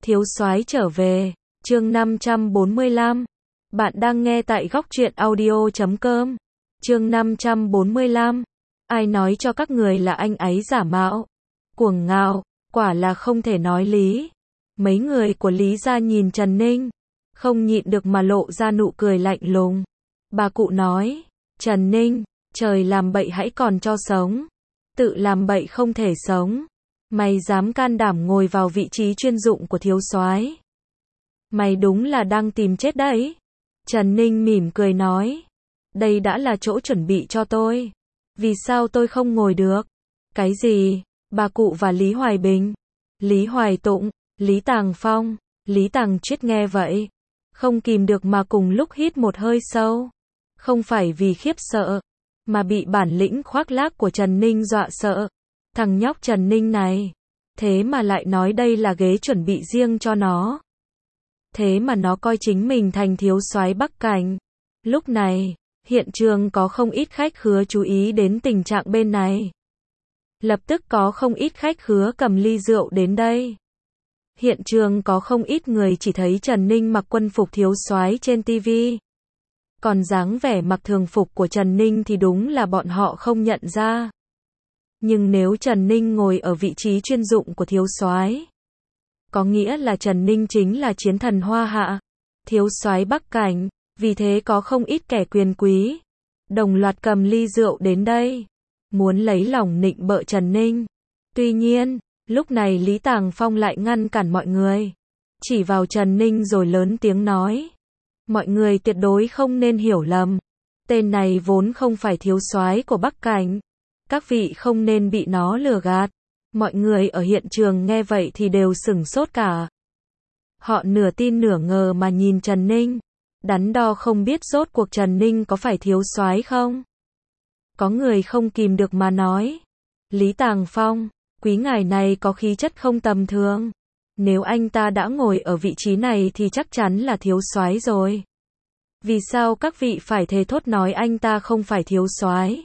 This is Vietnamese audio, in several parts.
Thiếu soái trở về, chương 545. Bạn đang nghe tại góc truyện audio.com. Chương 545. Ai nói cho các người là anh ấy giả mạo? Cuồng ngạo, quả là không thể nói lý. Mấy người của Lý gia nhìn Trần Ninh, không nhịn được mà lộ ra nụ cười lạnh lùng. Bà cụ nói, Trần Ninh, trời làm bậy hãy còn cho sống, tự làm bậy không thể sống. Mày dám can đảm ngồi vào vị trí chuyên dụng của thiếu soái, mày đúng là đang tìm chết đấy. Trần Ninh mỉm cười nói, đây đã là chỗ chuẩn bị cho tôi, vì sao tôi không ngồi được? Cái gì? Bà cụ và Lý Hoài Bình, Lý Hoài Tụng, Lý Tàng Phong, Lý Tàng Triết nghe vậy, không kìm được mà cùng lúc hít một hơi sâu. Không phải vì khiếp sợ, mà bị bản lĩnh khoác lác của Trần Ninh dọa sợ. Thằng nhóc Trần Ninh này, thế mà lại nói đây là ghế chuẩn bị riêng cho nó. Thế mà nó coi chính mình thành thiếu soái Bắc Cảnh. Lúc này, hiện trường có không ít khách khứa chú ý đến tình trạng bên này. Lập tức có không ít khách khứa cầm ly rượu đến đây. Hiện trường có không ít người chỉ thấy Trần Ninh mặc quân phục thiếu soái trên TV. Còn dáng vẻ mặc thường phục của Trần Ninh thì đúng là bọn họ không nhận ra. Nhưng nếu Trần Ninh ngồi ở vị trí chuyên dụng của thiếu soái, có nghĩa là Trần Ninh chính là chiến thần Hoa Hạ, thiếu soái Bắc Cảnh, vì thế có không ít kẻ quyền quý đồng loạt cầm ly rượu đến đây, muốn lấy lòng nịnh bợ Trần Ninh. Tuy nhiên, lúc này Lý Tàng Phong lại ngăn cản mọi người, chỉ vào Trần Ninh rồi lớn tiếng nói, mọi người tuyệt đối không nên hiểu lầm, tên này vốn không phải thiếu soái của Bắc Cảnh. Các vị không nên bị nó lừa gạt. Mọi người ở hiện trường nghe vậy thì đều sửng sốt cả. Họ nửa tin nửa ngờ mà nhìn Trần Ninh, đắn đo không biết rốt cuộc Trần Ninh có phải thiếu soái không. Có người không kìm được mà nói, Lý Tàng Phong, quý ngài này có khí chất không tầm thường. Nếu anh ta đã ngồi ở vị trí này thì chắc chắn là thiếu soái rồi. Vì sao các vị phải thề thốt nói anh ta không phải thiếu soái?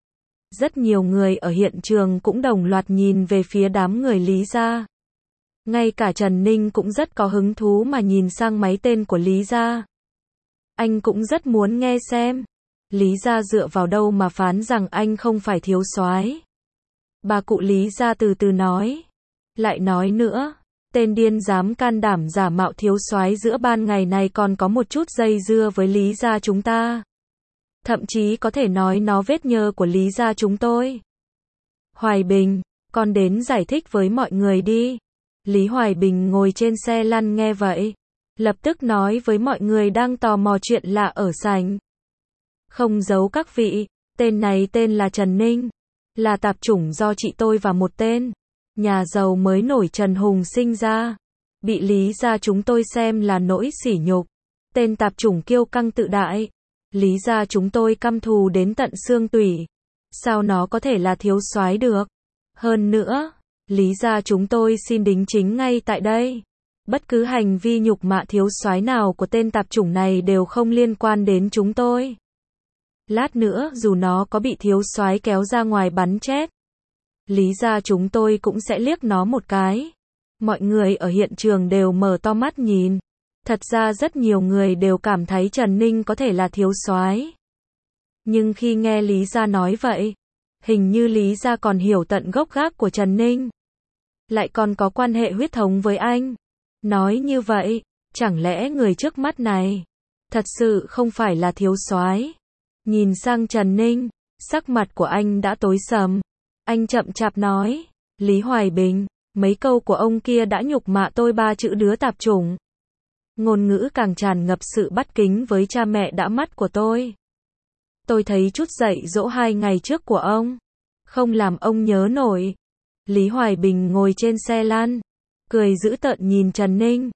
Rất nhiều người ở hiện trường cũng đồng loạt nhìn về phía đám người Lý gia. Ngay cả Trần Ninh cũng rất có hứng thú mà nhìn sang máy tên của Lý gia. Anh cũng rất muốn nghe xem, Lý gia dựa vào đâu mà phán rằng anh không phải thiếu soái. Bà cụ Lý gia từ từ nói, lại nói nữa, tên điên dám can đảm giả mạo thiếu soái giữa ban ngày này còn có một chút dây dưa với Lý gia chúng ta. Thậm chí có thể nói nó vết nhơ của Lý gia chúng tôi. Hoài Bình, con đến giải thích với mọi người đi. Lý Hoài Bình ngồi trên xe lăn nghe vậy, lập tức nói với mọi người đang tò mò chuyện lạ ở sảnh. Không giấu các vị, tên này tên là Trần Ninh, là tạp chủng do chị tôi và một tên nhà giàu mới nổi Trần Hùng sinh ra, bị Lý gia chúng tôi xem là nỗi sỉ nhục. Tên tạp chủng kiêu căng tự đại, Lý gia chúng tôi căm thù đến tận xương tủy. Sao nó có thể là thiếu soái được? Hơn nữa, Lý gia chúng tôi xin đính chính ngay tại đây. Bất cứ hành vi nhục mạ thiếu soái nào của tên tạp chủng này đều không liên quan đến chúng tôi. Lát nữa dù nó có bị thiếu soái kéo ra ngoài bắn chết, Lý gia chúng tôi cũng sẽ liếc nó một cái. Mọi người ở hiện trường đều mở to mắt nhìn. Thật ra rất nhiều người đều cảm thấy Trần Ninh có thể là thiếu soái. Nhưng khi nghe Lý gia nói vậy, hình như Lý gia còn hiểu tận gốc gác của Trần Ninh, lại còn có quan hệ huyết thống với anh. Nói như vậy, chẳng lẽ người trước mắt này thật sự không phải là thiếu soái? Nhìn sang Trần Ninh, sắc mặt của anh đã tối sầm. Anh chậm chạp nói, Lý Hoài Bình, mấy câu của ông kia đã nhục mạ tôi 3 chữ đứa tạp chủng. Ngôn ngữ càng tràn ngập sự bắt kính với cha mẹ đã mất của tôi. Tôi thấy chút dạy dỗ 2 ngày trước của ông, không làm ông nhớ nổi. Lý Hoài Bình ngồi trên xe lăn, cười dữ tợn nhìn Trần Ninh.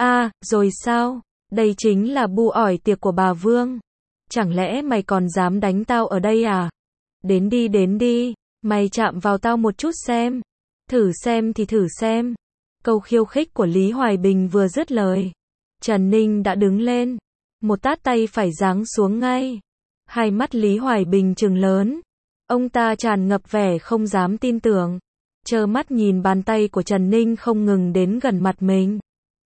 Rồi sao? Đây chính là bu ỏi tiệc của bà Vương. Chẳng lẽ mày còn dám đánh tao ở đây à? Đến đi, mày chạm vào tao một chút xem. Thử xem thì thử xem. Câu khiêu khích của Lý Hoài Bình vừa dứt lời, Trần Ninh đã đứng lên, một tát tay phải giáng xuống ngay. Hai mắt Lý Hoài Bình trừng lớn, ông ta tràn ngập vẻ không dám tin tưởng, trơ mắt nhìn bàn tay của Trần Ninh không ngừng đến gần mặt mình.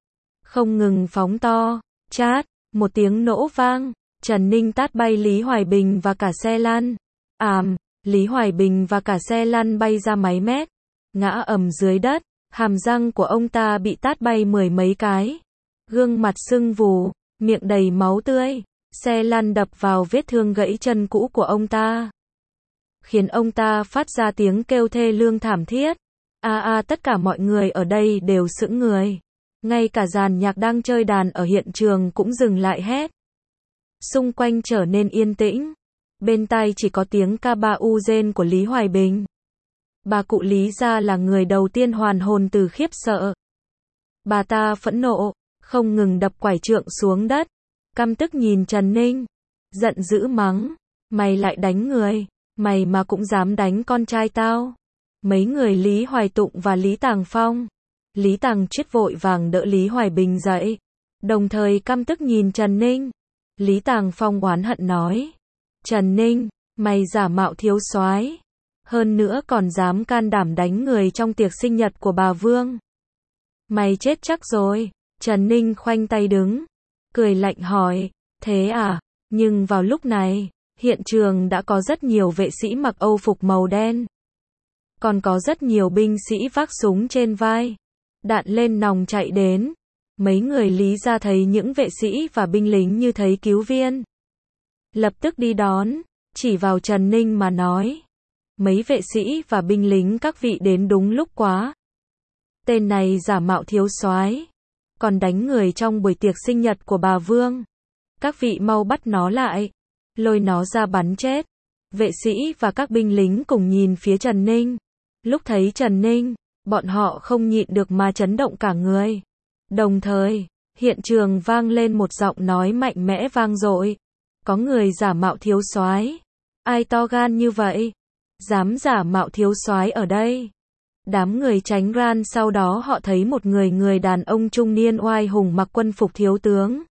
không ngừng phóng to. Chát, một tiếng nổ vang, Trần Ninh tát bay Lý Hoài Bình và cả xe lăn. Lý Hoài Bình và cả xe lăn bay ra mấy mét, ngã ầm dưới đất, hàm răng của ông ta bị tát bay 10 mấy cái. Gương mặt sưng vù, miệng đầy máu tươi, xe lăn đập vào vết thương gãy chân cũ của ông ta, khiến ông ta phát ra tiếng kêu thê lương thảm thiết. Tất cả mọi người ở đây đều sững người. Ngay cả dàn nhạc đang chơi đàn ở hiện trường cũng dừng lại hét. Xung quanh trở nên yên tĩnh. Bên tai chỉ có tiếng ca ba u rên của Lý Hoài Bình. Bà cụ Lý gia là người đầu tiên hoàn hồn từ khiếp sợ. Bà ta phẫn nộ, không ngừng đập quải trượng xuống đất, căm tức nhìn Trần Ninh, giận dữ mắng, mày lại đánh người, mày mà cũng dám đánh con trai tao. Mấy người Lý Hoài Tụng và Lý Tàng Phong. Lý Tàng Triết vội vàng đỡ Lý Hoài Bình dậy, đồng thời căm tức nhìn Trần Ninh. Lý Tàng Phong oán hận nói, Trần Ninh, mày giả mạo thiếu soái, hơn nữa còn dám can đảm đánh người trong tiệc sinh nhật của bà Vương. Mày chết chắc rồi. Trần Ninh khoanh tay đứng, cười lạnh hỏi, thế à? Nhưng vào lúc này, hiện trường đã có rất nhiều vệ sĩ mặc âu phục màu đen. Còn có rất nhiều binh sĩ vác súng trên vai, đạn lên nòng chạy đến. Mấy người Lý gia thấy những vệ sĩ và binh lính như thấy cứu viên, lập tức đi đón, chỉ vào Trần Ninh mà nói, mấy vệ sĩ và binh lính các vị đến đúng lúc quá. Tên này giả mạo thiếu soái, còn đánh người trong buổi tiệc sinh nhật của bà Vương. Các vị mau bắt nó lại, lôi nó ra bắn chết. Vệ sĩ và các binh lính cùng nhìn phía Trần Ninh. Lúc thấy Trần Ninh, bọn họ không nhịn được mà chấn động cả người. Đồng thời, hiện trường vang lên một giọng nói mạnh mẽ vang dội. Có người giả mạo thiếu soái. Ai to gan như vậy? Dám giả mạo thiếu soái ở đây? Đám người tránh ran, sau đó họ thấy một người đàn ông trung niên oai hùng mặc quân phục thiếu tướng,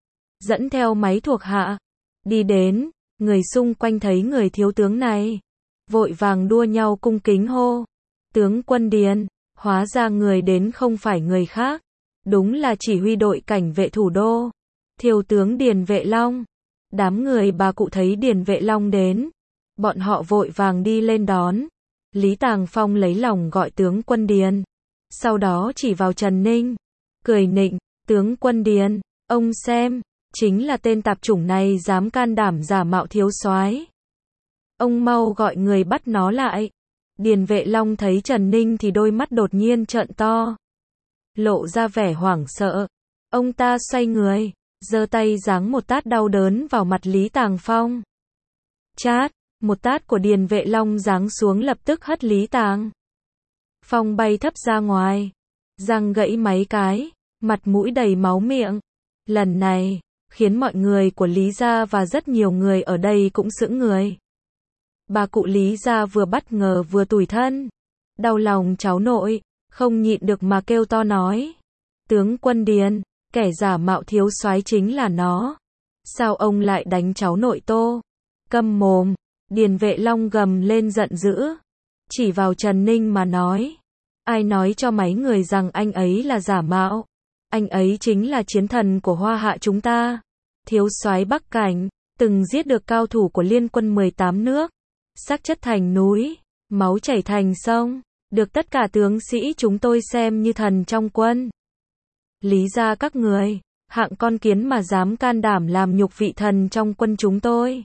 dẫn theo mấy thuộc hạ, đi đến. Người xung quanh thấy người thiếu tướng này, vội vàng đua nhau cung kính hô, tướng quân Điền. Hóa ra người đến không phải người khác, đúng là chỉ huy đội cảnh vệ thủ đô, thiếu tướng Điền Vệ Long. Đám người bà cụ thấy Điền Vệ Long đến, bọn họ vội vàng đi lên đón. Lý Tàng Phong lấy lòng gọi tướng quân Điền, sau đó chỉ vào Trần Ninh, cười nịnh, tướng quân Điền, ông xem, chính là tên tạp chủng này dám can đảm giả mạo thiếu soái. Ông mau gọi người bắt nó lại. Điền Vệ Long thấy Trần Ninh thì đôi mắt đột nhiên trợn to, lộ ra vẻ hoảng sợ. Ông ta xoay người, giơ tay giáng một tát đau đớn vào mặt Lý Tàng Phong. Chát, một tát của Điền Vệ Long giáng xuống lập tức hất Lý Tàng Phong bay thấp ra ngoài, răng gãy mấy cái, mặt mũi đầy máu miệng. Lần này, khiến mọi người của Lý gia và rất nhiều người ở đây cũng sững người. Bà cụ Lý gia vừa bất ngờ vừa tủi thân, đau lòng cháu nội, không nhịn được mà kêu to nói, tướng quân Điền, kẻ giả mạo thiếu soái chính là nó. Sao ông lại đánh cháu nội Tô? Câm mồm. Điền Vệ Long gầm lên giận dữ, chỉ vào Trần Ninh mà nói, ai nói cho mấy người rằng anh ấy là giả mạo? Anh ấy chính là chiến thần của Hoa Hạ chúng ta, thiếu soái Bắc Cảnh, từng giết được cao thủ của liên quân 18 nước, xác chất thành núi, máu chảy thành sông, được tất cả tướng sĩ chúng tôi xem như thần trong quân. Lý gia các người, hạng con kiến mà dám can đảm làm nhục vị thần trong quân chúng tôi.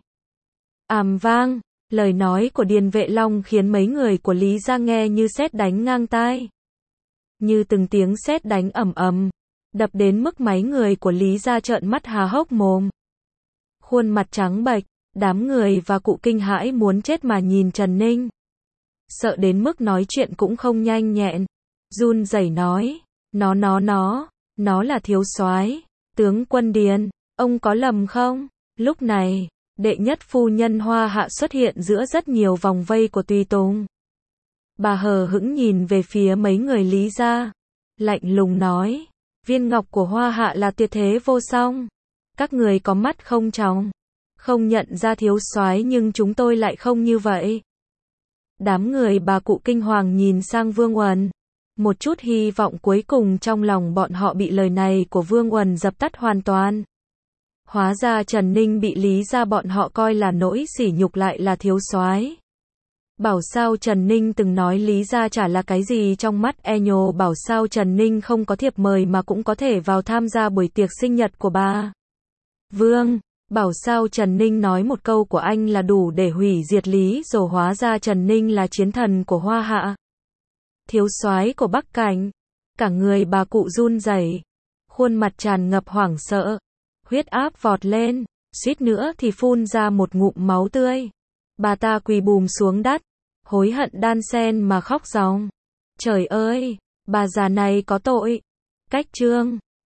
Vang, lời nói của Điền Vệ Long khiến mấy người của Lý gia nghe như sét đánh ngang tai. Như từng tiếng sét đánh ầm ầm, đập đến mức mấy người của Lý gia trợn mắt há hốc mồm. Khuôn mặt trắng bệch, đám người và cụ kinh hãi muốn chết mà nhìn Trần Ninh. Sợ đến mức nói chuyện cũng không nhanh nhẹn, run rẩy nói, nó là thiếu soái, tướng quân Điền, ông có lầm không? Lúc này, đệ nhất phu nhân Hoa Hạ xuất hiện giữa rất nhiều vòng vây của tùy tùng. Bà hờ hững nhìn về phía mấy người Lý gia, lạnh lùng nói, viên ngọc của Hoa Hạ là tuyệt thế vô song. Các người có mắt không tròng, không nhận ra thiếu soái, nhưng chúng tôi lại không như vậy. Đám người bà cụ kinh hoàng nhìn sang Vương Uẩn. Một chút hy vọng cuối cùng trong lòng bọn họ bị lời này của Vương Uẩn dập tắt hoàn toàn. Hóa ra Trần Ninh bị Lý gia bọn họ coi là nỗi sỉ nhục lại là thiếu soái. Bảo sao Trần Ninh từng nói Lý gia chả là cái gì trong mắt nhồ, bảo sao Trần Ninh không có thiệp mời mà cũng có thể vào tham gia buổi tiệc sinh nhật của bà Vương. Bảo sao Trần Ninh nói một câu của anh là đủ để hủy diệt Lý rồi, hóa ra Trần Ninh là chiến thần của Hoa Hạ, thiếu soái của Bắc Cảnh. Cả người bà cụ run rẩy, khuôn mặt tràn ngập hoảng sợ, huyết áp vọt lên, suýt nữa thì phun ra một ngụm máu tươi. Bà ta quỳ bùm xuống đất, hối hận đan sen mà khóc ròng. Trời ơi, bà già này có tội. Cách chương